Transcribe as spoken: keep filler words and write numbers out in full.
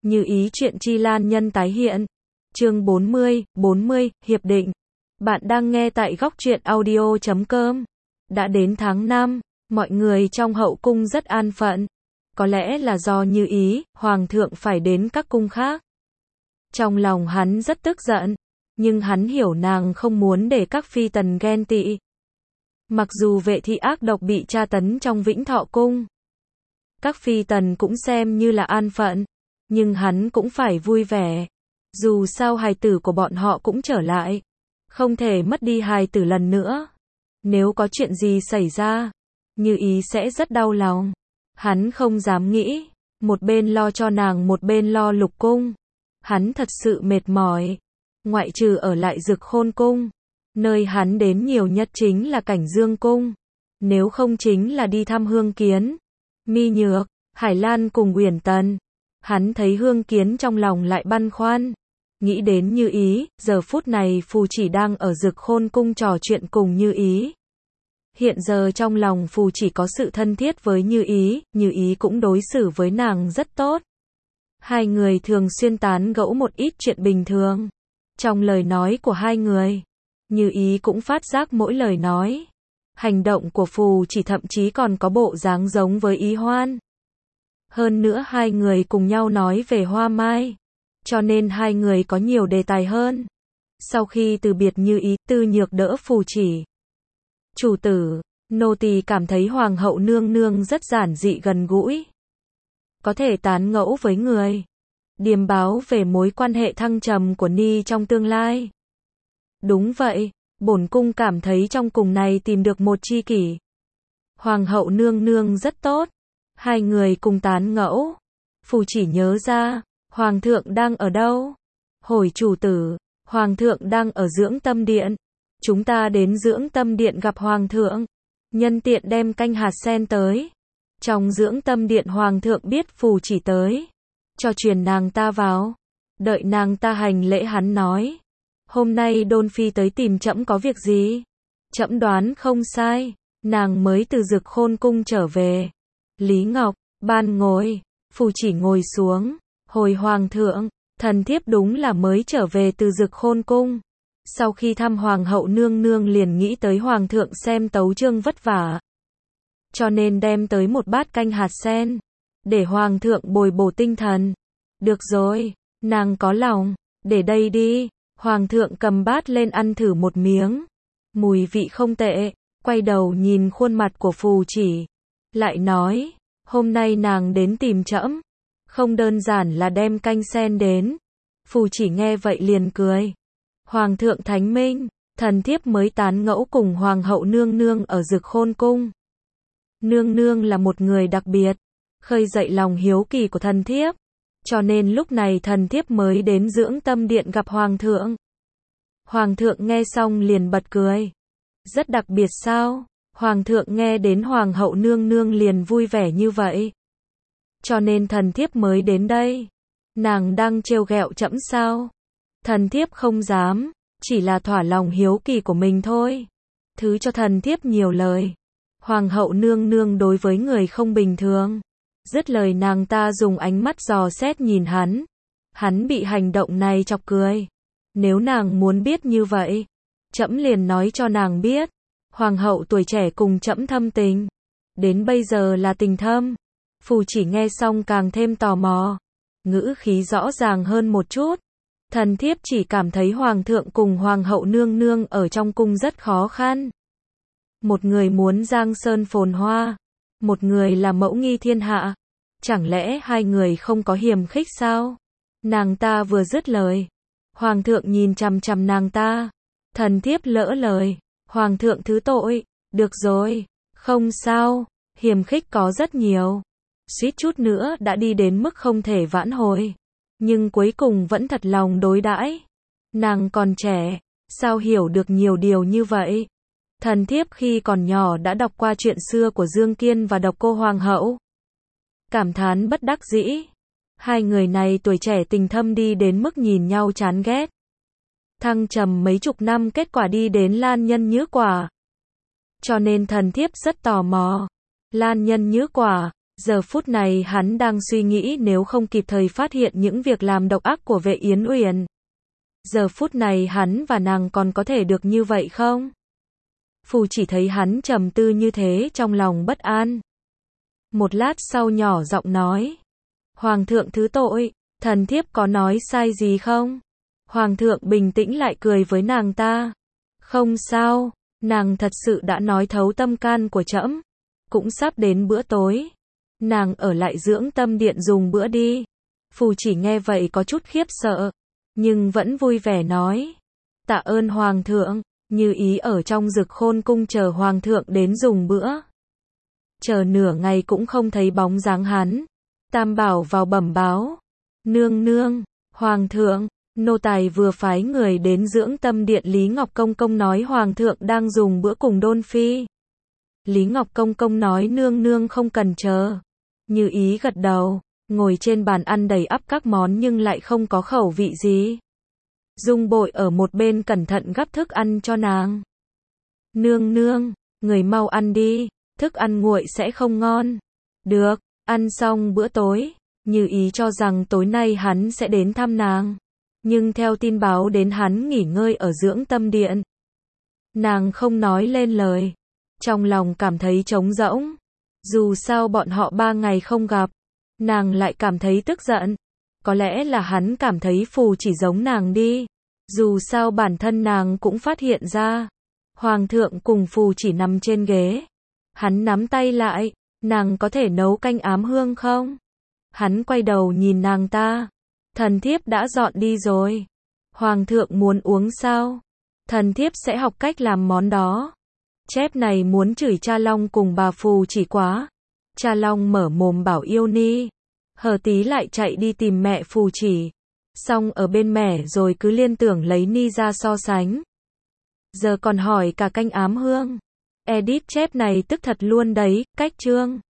Như ý chuyện chi Lan Nhân tái hiện. Chương bốn mươi, bốn mươi, Hiệp định. Bạn đang nghe tại góc truyện audio chấm com. Đã đến tháng năm, mọi người trong hậu cung rất an phận. Có lẽ là do Như ý, hoàng thượng phải đến các cung khác. Trong lòng hắn rất tức giận, nhưng hắn hiểu nàng không muốn để các phi tần ghen tị. Mặc dù vệ thị ác độc bị tra tấn trong Vĩnh Thọ cung, các phi tần cũng xem như là an phận, nhưng hắn cũng phải vui vẻ. Dù sao hài tử của bọn họ cũng trở lại, không thể mất đi hài tử lần nữa. Nếu có chuyện gì xảy ra, Như ý sẽ rất đau lòng. Hắn không dám nghĩ, một bên lo cho nàng một bên lo lục cung. Hắn thật sự mệt mỏi. Ngoại trừ ở lại Dực Khôn cung, nơi hắn đến nhiều nhất chính là Cảnh Dương cung. Nếu không chính là đi thăm Hương Kiến, Mi Nhược, Hải Lan cùng Uyển Tần. Hắn thấy Hương Kiến trong lòng lại băn khoăn. Nghĩ đến Như ý, giờ phút này phù chỉ đang ở Dực Khôn cung trò chuyện cùng Như ý. Hiện giờ trong lòng phù chỉ có sự thân thiết với Như ý, Như ý cũng đối xử với nàng rất tốt. Hai người thường xuyên tán gẫu một ít chuyện bình thường. Trong lời nói của hai người, Như ý cũng phát giác mỗi lời nói, hành động của phù chỉ thậm chí còn có bộ dáng giống với Ý Hoan. Hơn nữa hai người cùng nhau nói về Hoa Mai, cho nên hai người có nhiều đề tài hơn. Sau khi từ biệt Như ý, Tư Nhược đỡ phù chỉ. Chủ tử, nô tỳ cảm thấy hoàng hậu nương nương rất giản dị gần gũi, có thể tán ngẫu với người, điềm báo về mối quan hệ thăng trầm của Ni trong tương lai. Đúng vậy, bổn cung cảm thấy trong cung này tìm được một tri kỷ. Hoàng hậu nương nương rất tốt. Hai người cùng tán ngẫu. Phù chỉ nhớ ra, hoàng thượng đang ở đâu? Hồi chủ tử, hoàng thượng đang ở dưỡng tâm điện. Chúng ta đến dưỡng tâm điện gặp hoàng thượng. Nhân tiện đem canh hạt sen tới. Trong dưỡng tâm điện hoàng thượng biết phù chỉ tới, cho truyền nàng ta vào. Đợi nàng ta hành lễ hắn nói, hôm nay Đôn Phi tới tìm trẫm có việc gì? Trẫm đoán không sai, nàng mới từ Dực Khôn cung trở về. Lý Ngọc, ban ngồi. Phù chỉ ngồi xuống. Hồi hoàng thượng, thần thiếp đúng là mới trở về từ Dực Khôn cung. Sau khi thăm hoàng hậu nương nương liền nghĩ tới hoàng thượng xem tấu chương vất vả, cho nên đem tới một bát canh hạt sen, để hoàng thượng bồi bổ tinh thần. Được rồi, nàng có lòng, để đây đi. Hoàng thượng cầm bát lên ăn thử một miếng, mùi vị không tệ. Quay đầu nhìn khuôn mặt của phù chỉ, lại nói, hôm nay nàng đến tìm trẫm, không đơn giản là đem canh sen đến. Phù chỉ nghe vậy liền cười. Hoàng thượng thánh minh, thần thiếp mới tán ngẫu cùng hoàng hậu nương nương ở Dực Khôn cung. Nương nương là một người đặc biệt, khơi dậy lòng hiếu kỳ của thần thiếp, cho nên lúc này thần thiếp mới đến dưỡng tâm điện gặp hoàng thượng. Hoàng thượng nghe xong liền bật cười. Rất đặc biệt sao? Hoàng thượng nghe đến hoàng hậu nương nương liền vui vẻ như vậy, cho nên thần thiếp mới đến đây. Nàng đang trêu ghẹo trẫm sao? Thần thiếp không dám, chỉ là thỏa lòng hiếu kỳ của mình thôi. Thứ cho thần thiếp nhiều lời. Hoàng hậu nương nương đối với người không bình thường. Dứt lời nàng ta dùng ánh mắt dò xét nhìn hắn. Hắn bị hành động này chọc cười. Nếu nàng muốn biết như vậy, trẫm liền nói cho nàng biết. Hoàng hậu tuổi trẻ cùng trẫm thâm tình, đến bây giờ là tình thâm. Phù chỉ nghe xong càng thêm tò mò, ngữ khí rõ ràng hơn một chút. Thần thiếp chỉ cảm thấy hoàng thượng cùng hoàng hậu nương nương ở trong cung rất khó khăn. Một người muốn giang sơn phồn hoa, một người là mẫu nghi thiên hạ. Chẳng lẽ hai người không có hiềm khích sao? Nàng ta vừa dứt lời, hoàng thượng nhìn chằm chằm nàng ta. Thần thiếp lỡ lời, hoàng thượng thứ tội. Được rồi, không sao, hiềm khích có rất nhiều, suýt chút nữa đã đi đến mức không thể vãn hồi, nhưng cuối cùng vẫn thật lòng đối đãi. Nàng còn trẻ, sao hiểu được nhiều điều như vậy? Thần thiếp khi còn nhỏ đã đọc qua chuyện xưa của Dương Kiên và Độc Cô Hoàng hậu. Cảm thán bất đắc dĩ. Hai người này tuổi trẻ tình thâm đi đến mức nhìn nhau chán ghét. Thăng trầm mấy chục năm kết quả đi đến Lan Nhân Nhứ Quả. Cho nên thần thiếp rất tò mò. Lan Nhân Nhứ Quả, Giờ phút này hắn đang suy nghĩ nếu không kịp thời phát hiện những việc làm độc ác của Vệ Yến Uyển. Giờ phút này hắn và nàng còn có thể được như vậy không? Phù chỉ thấy hắn trầm tư như thế trong lòng bất an. Một lát sau nhỏ giọng nói. Hoàng thượng thứ tội, thần thiếp có nói sai gì không? Hoàng thượng bình tĩnh lại cười với nàng ta. Không sao, nàng thật sự đã nói thấu tâm can của trẫm. Cũng sắp đến bữa tối. Nàng ở lại dưỡng tâm điện dùng bữa đi. Phù chỉ nghe vậy có chút khiếp sợ, nhưng vẫn vui vẻ nói. Tạ ơn Hoàng thượng, Như Ý ở trong Dực Khôn cung chờ Hoàng thượng đến dùng bữa. Chờ nửa ngày cũng không thấy bóng dáng hắn. Tam Bảo vào bẩm báo. Nương nương, Hoàng thượng, nô tài vừa phái người đến dưỡng tâm điện. Lý Ngọc Công Công nói Hoàng thượng đang dùng bữa cùng Đôn Phi. Lý Ngọc Công Công nói nương nương không cần chờ. Như Ý gật đầu, ngồi trên bàn ăn đầy ắp các món nhưng lại không có khẩu vị gì. Dung Bội ở một bên cẩn thận gắp thức ăn cho nàng. Nương nương, người mau ăn đi, thức ăn nguội sẽ không ngon. Được, ăn xong bữa tối, Như Ý cho rằng tối nay hắn sẽ đến thăm nàng. Nhưng theo tin báo đến hắn nghỉ ngơi ở dưỡng tâm điện. Nàng không nói lên lời. Trong lòng cảm thấy trống rỗng. Dù sao bọn họ ba ngày không gặp. Nàng lại cảm thấy tức giận. Có lẽ là hắn cảm thấy Phù chỉ giống nàng đi. Dù sao bản thân nàng cũng phát hiện ra. Hoàng thượng cùng Phù chỉ nằm trên ghế. Hắn nắm tay lại. Nàng có thể nấu canh ám hương không? Hắn quay đầu nhìn nàng ta. Thần thiếp đã dọn đi rồi. Hoàng thượng muốn uống sao? Thần thiếp sẽ học cách làm món đó. Chép này muốn chửi cha Long cùng bà Phù chỉ quá. Cha Long mở mồm bảo yêu ni. Hờ tí lại chạy đi tìm mẹ Phù chỉ. Xong ở bên mẹ rồi cứ liên tưởng lấy ni ra so sánh. Giờ còn hỏi cả canh ám hương. Edit chép này tức thật luôn đấy, cách chương.